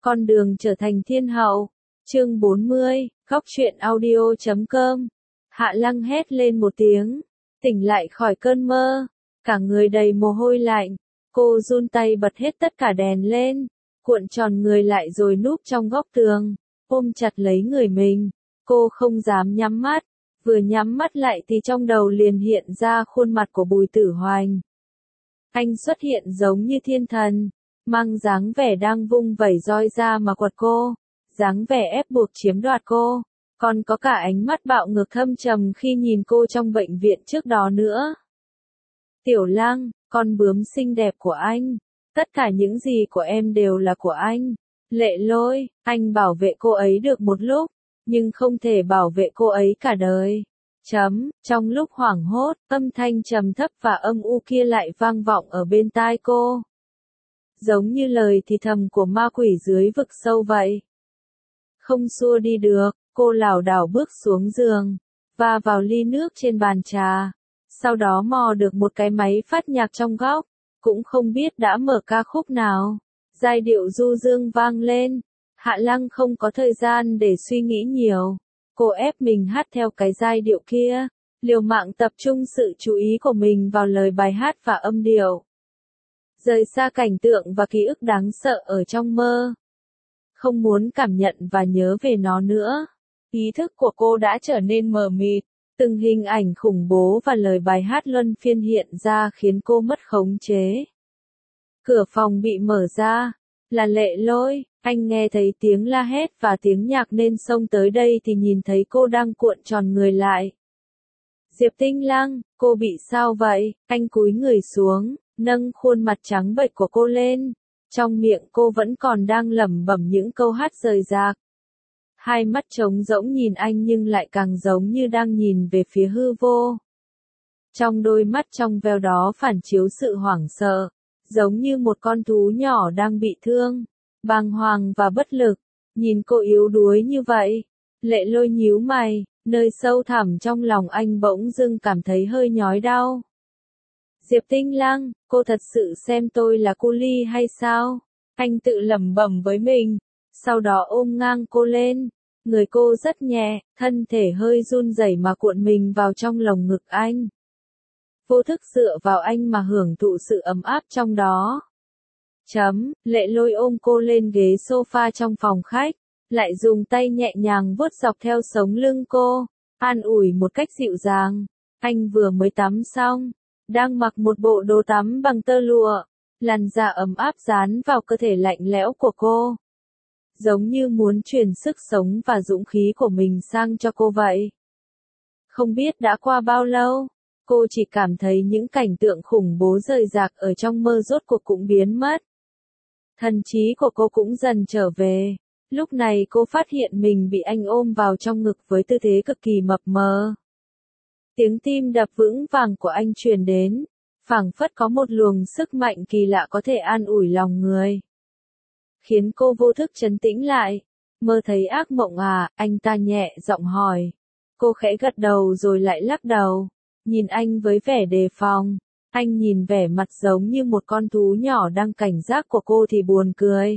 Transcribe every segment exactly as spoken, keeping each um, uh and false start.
Con đường trở thành thiên hậu. Chương bốn mươi, góc truyện audio chấm com. Hạ Lăng hét lên một tiếng, tỉnh lại khỏi cơn mơ, cả người đầy mồ hôi lạnh, cô run tay bật hết tất cả đèn lên, cuộn tròn người lại rồi núp trong góc tường, ôm chặt lấy người mình, cô không dám nhắm mắt, vừa nhắm mắt lại thì trong đầu liền hiện ra khuôn mặt của Bùi Tử Hoành. Anh xuất hiện giống như thiên thần, mang dáng vẻ đang vung vẩy roi ra mà quật cô, dáng vẻ ép buộc chiếm đoạt cô, còn có cả ánh mắt bạo ngược thâm trầm khi nhìn cô trong bệnh viện trước đó nữa. Tiểu Lăng, con bướm xinh đẹp của anh, tất cả những gì của em đều là của anh. Lệ Lôi, anh bảo vệ cô ấy được một lúc, nhưng không thể bảo vệ cô ấy cả đời. Chấm, trong lúc hoảng hốt, âm thanh trầm thấp và âm u kia lại vang vọng ở bên tai cô. Giống như lời thì thầm của ma quỷ dưới vực sâu vậy. Không xua đi được, cô lảo đảo bước xuống giường, và vào ly nước trên bàn trà. Sau đó mò được một cái máy phát nhạc trong góc, cũng không biết đã mở ca khúc nào. Giai điệu du dương vang lên, Hạ Lăng không có thời gian để suy nghĩ nhiều. Cô ép mình hát theo cái giai điệu kia, liều mạng tập trung sự chú ý của mình vào lời bài hát và âm điệu. Rời xa cảnh tượng và ký ức đáng sợ ở trong mơ. Không muốn cảm nhận và nhớ về nó nữa. Ý thức của cô đã trở nên mờ mịt, từng hình ảnh khủng bố và lời bài hát luân phiên hiện ra khiến cô mất khống chế. Cửa phòng bị mở ra, là Lệ Lôi, anh nghe thấy tiếng la hét và tiếng nhạc nên xông tới đây thì nhìn thấy cô đang cuộn tròn người lại. Diệp Tinh Lăng, cô bị sao vậy? Anh cúi người xuống, nâng khuôn mặt trắng bệch của cô lên, trong miệng cô vẫn còn đang lẩm bẩm những câu hát rời rạc. Hai mắt trống rỗng nhìn anh nhưng lại càng giống như đang nhìn về phía hư vô. Trong đôi mắt trong veo đó phản chiếu sự hoảng sợ, giống như một con thú nhỏ đang bị thương, bàng hoàng và bất lực. Nhìn cô yếu đuối như vậy, Lệ Lôi nhíu mày, nơi sâu thẳm trong lòng anh bỗng dưng cảm thấy hơi nhói đau. Diệp Tinh Lăng, cô thật sự xem tôi là cu li hay sao? Anh tự lẩm bẩm với mình, sau đó ôm ngang cô lên. Người cô rất nhẹ, thân thể hơi run rẩy mà cuộn mình vào trong lồng ngực anh. Vô thức dựa vào anh mà hưởng thụ sự ấm áp trong đó. Chấm, Lệ Lôi ôm cô lên ghế sofa trong phòng khách, lại dùng tay nhẹ nhàng vuốt dọc theo sống lưng cô, an ủi một cách dịu dàng. Anh vừa mới tắm xong, đang mặc một bộ đồ tắm bằng tơ lụa, làn da ấm áp dán vào cơ thể lạnh lẽo của cô. Giống như muốn truyền sức sống và dũng khí của mình sang cho cô vậy. Không biết đã qua bao lâu, cô chỉ cảm thấy những cảnh tượng khủng bố rời rạc ở trong mơ rốt cuộc cũng biến mất. Thần trí của cô cũng dần trở về, lúc này cô phát hiện mình bị anh ôm vào trong ngực với tư thế cực kỳ mập mờ. Tiếng tim đập vững vàng của anh truyền đến, phảng phất có một luồng sức mạnh kỳ lạ có thể an ủi lòng người. Khiến cô vô thức trấn tĩnh lại. Mơ thấy ác mộng à? Anh ta nhẹ giọng hỏi. Cô khẽ gật đầu rồi lại lắc đầu, nhìn anh với vẻ đề phòng. Anh nhìn vẻ mặt giống như một con thú nhỏ đang cảnh giác của cô thì buồn cười.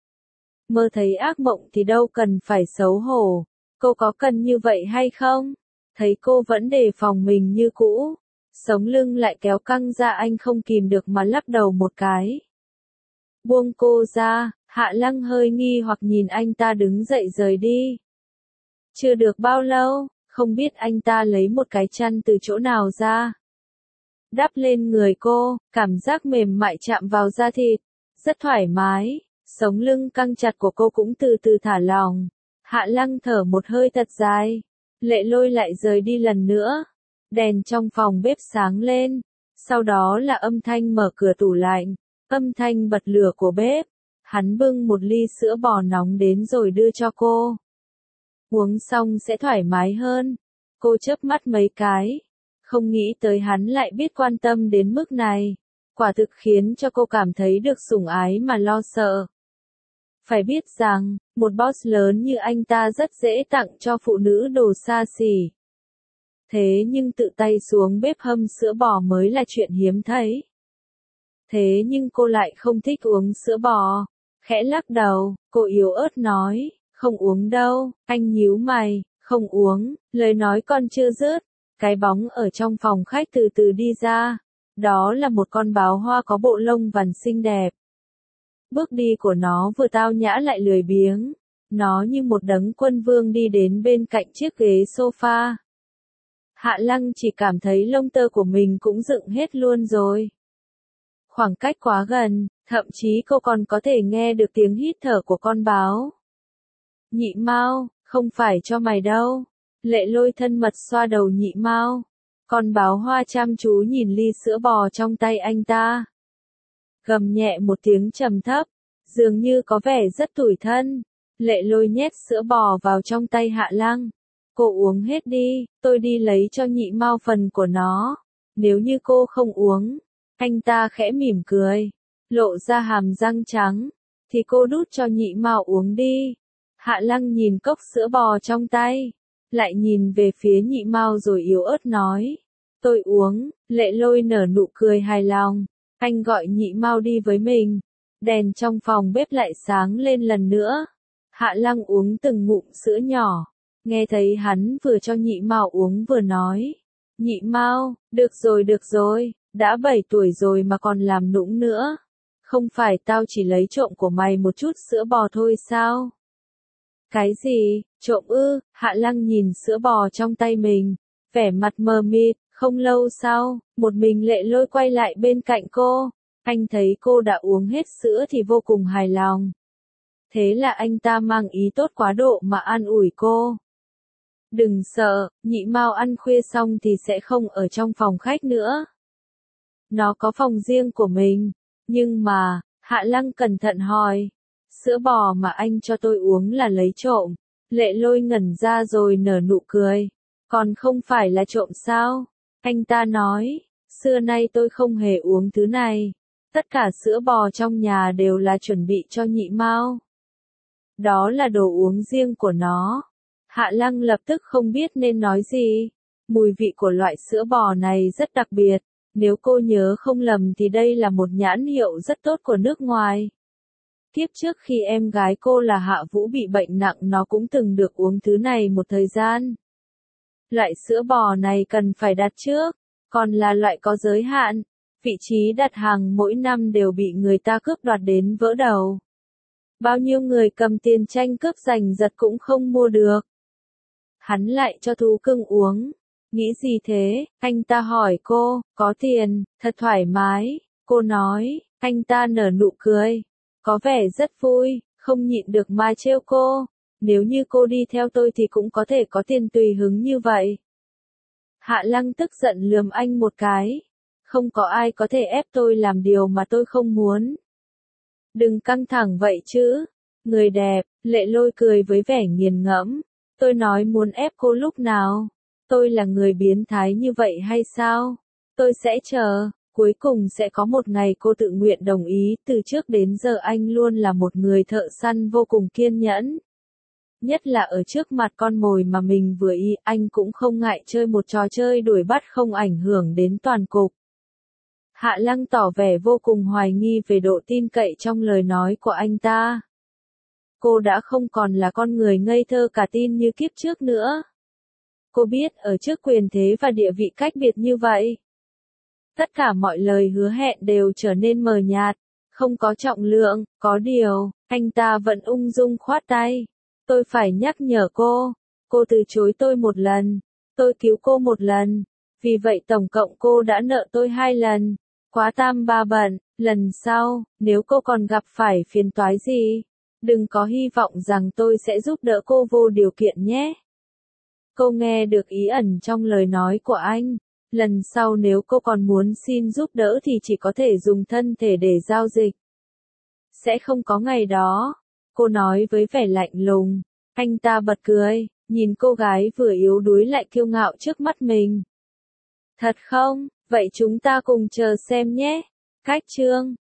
Mơ thấy ác mộng thì đâu cần phải xấu hổ, cô có cần như vậy hay không? Thấy cô vẫn đề phòng mình như cũ, sống lưng lại kéo căng ra, anh không kìm được mà lắc đầu một cái. Buông cô ra, Hạ Lăng hơi nghi hoặc nhìn anh ta đứng dậy rời đi. Chưa được bao lâu, không biết anh ta lấy một cái chăn từ chỗ nào ra. Đắp lên người cô, cảm giác mềm mại chạm vào da thịt, rất thoải mái, sống lưng căng chặt của cô cũng từ từ thả lỏng. Hạ Lăng thở một hơi thật dài, Lệ Lôi lại rời đi lần nữa. Đèn trong phòng bếp sáng lên, sau đó là âm thanh mở cửa tủ lạnh, âm thanh bật lửa của bếp. Hắn bưng một ly sữa bò nóng đến rồi đưa cho cô. Uống xong sẽ thoải mái hơn. Cô chớp mắt mấy cái, không nghĩ tới hắn lại biết quan tâm đến mức này. Quả thực khiến cho cô cảm thấy được sủng ái mà lo sợ. Phải biết rằng, một boss lớn như anh ta rất dễ tặng cho phụ nữ đồ xa xỉ. Thế nhưng tự tay xuống bếp hâm sữa bò mới là chuyện hiếm thấy. Thế nhưng cô lại không thích uống sữa bò. Khẽ lắc đầu, cô yếu ớt nói, không uống đâu. Anh nhíu mày, không uống. Lời nói con chưa dứt, cái bóng ở trong phòng khách từ từ đi ra. Đó là một con báo hoa có bộ lông vằn xinh đẹp. Bước đi của nó vừa tao nhã lại lười biếng. Nó như một đấng quân vương đi đến bên cạnh chiếc ghế sofa. Hạ Lăng chỉ cảm thấy lông tơ của mình cũng dựng hết luôn rồi. Khoảng cách quá gần, thậm chí cô còn có thể nghe được tiếng hít thở của con báo. Nhị Mao, không phải cho mày đâu. Lệ Lôi thân mật xoa đầu Nhị Mao. Con báo hoa chăm chú nhìn ly sữa bò trong tay anh ta. Gầm nhẹ một tiếng trầm thấp, dường như có vẻ rất tủi thân. Lệ Lôi nhét sữa bò vào trong tay Hạ Lăng. Cô uống hết đi, tôi đi lấy cho Nhị Mao phần của nó. Nếu như cô không uống, anh ta khẽ mỉm cười, lộ ra hàm răng trắng, thì cô đút cho Nhị Mao uống đi. Hạ Lăng nhìn cốc sữa bò trong tay, lại nhìn về phía Nhị Mao rồi yếu ớt nói, tôi uống. Lệ Lôi nở nụ cười hài lòng, anh gọi Nhị Mao đi với mình. Đèn trong phòng bếp lại sáng lên lần nữa. Hạ Lăng uống từng ngụm sữa nhỏ, nghe thấy hắn vừa cho Nhị Mao uống vừa nói, Nhị Mao, được rồi được rồi, đã bảy tuổi rồi mà còn làm nũng nữa. Không phải tao chỉ lấy trộm của mày một chút sữa bò thôi sao? Cái gì, trộm ư? Hạ Lăng nhìn sữa bò trong tay mình, vẻ mặt mờ mịt. Không lâu sau, một mình Lệ Lôi quay lại bên cạnh cô. Anh thấy cô đã uống hết sữa thì vô cùng hài lòng. Thế là anh ta mang ý tốt quá độ mà an ủi cô. Đừng sợ, Nhị Mao ăn khuya xong thì sẽ không ở trong phòng khách nữa. Nó có phòng riêng của mình. Nhưng mà, Hạ Lăng cẩn thận hỏi, sữa bò mà anh cho tôi uống là lấy trộm. Lệ Lôi ngẩn ra rồi nở nụ cười. Còn không phải là trộm sao? Anh ta nói, xưa nay tôi không hề uống thứ này. Tất cả sữa bò trong nhà đều là chuẩn bị cho Nhị Mao. Đó là đồ uống riêng của nó. Hạ Lăng lập tức không biết nên nói gì. Mùi vị của loại sữa bò này rất đặc biệt. Nếu cô nhớ không lầm thì đây là một nhãn hiệu rất tốt của nước ngoài. Kiếp trước khi em gái cô là Hạ Vũ bị bệnh nặng nó cũng từng được uống thứ này một thời gian. Loại sữa bò này cần phải đặt trước, còn là loại có giới hạn. Vị trí đặt hàng mỗi năm đều bị người ta cướp đoạt đến vỡ đầu. Bao nhiêu người cầm tiền tranh cướp giành giật cũng không mua được. Hắn lại cho thú cưng uống. Nghĩ gì thế? Anh ta hỏi cô, có tiền, thật thoải mái. Cô nói, anh ta nở nụ cười. Có vẻ rất vui, không nhịn được mà trêu cô. Nếu như cô đi theo tôi thì cũng có thể có tiền tùy hứng như vậy. Hạ Lăng tức giận lườm anh một cái. Không có ai có thể ép tôi làm điều mà tôi không muốn. Đừng căng thẳng vậy chứ. Người đẹp, Lệ Lôi cười với vẻ nghiền ngẫm. Tôi nói muốn ép cô lúc nào? Tôi là người biến thái như vậy hay sao? Tôi sẽ chờ, cuối cùng sẽ có một ngày cô tự nguyện đồng ý. Từ trước đến giờ anh luôn là một người thợ săn vô cùng kiên nhẫn. Nhất là ở trước mặt con mồi mà mình vừa ý, anh cũng không ngại chơi một trò chơi đuổi bắt không ảnh hưởng đến toàn cục. Hạ Lăng tỏ vẻ vô cùng hoài nghi về độ tin cậy trong lời nói của anh ta. Cô đã không còn là con người ngây thơ cả tin như kiếp trước nữa. Cô biết ở trước quyền thế và địa vị cách biệt như vậy, tất cả mọi lời hứa hẹn đều trở nên mờ nhạt, không có trọng lượng. Có điều, anh ta vẫn ung dung khoát tay. Tôi phải nhắc nhở cô, cô từ chối tôi một lần, tôi cứu cô một lần, vì vậy tổng cộng cô đã nợ tôi hai lần. Quá tam ba bận, lần sau, nếu cô còn gặp phải phiền toái gì, đừng có hy vọng rằng tôi sẽ giúp đỡ cô vô điều kiện nhé. Cô nghe được ý ẩn trong lời nói của anh. Lần sau nếu cô còn muốn xin giúp đỡ thì chỉ có thể dùng thân thể để giao dịch. Sẽ không có ngày đó. Cô nói với vẻ lạnh lùng. Anh ta bật cười, nhìn cô gái vừa yếu đuối lại kiêu ngạo trước mắt mình. Thật không? Vậy chúng ta cùng chờ xem nhé. Cách chương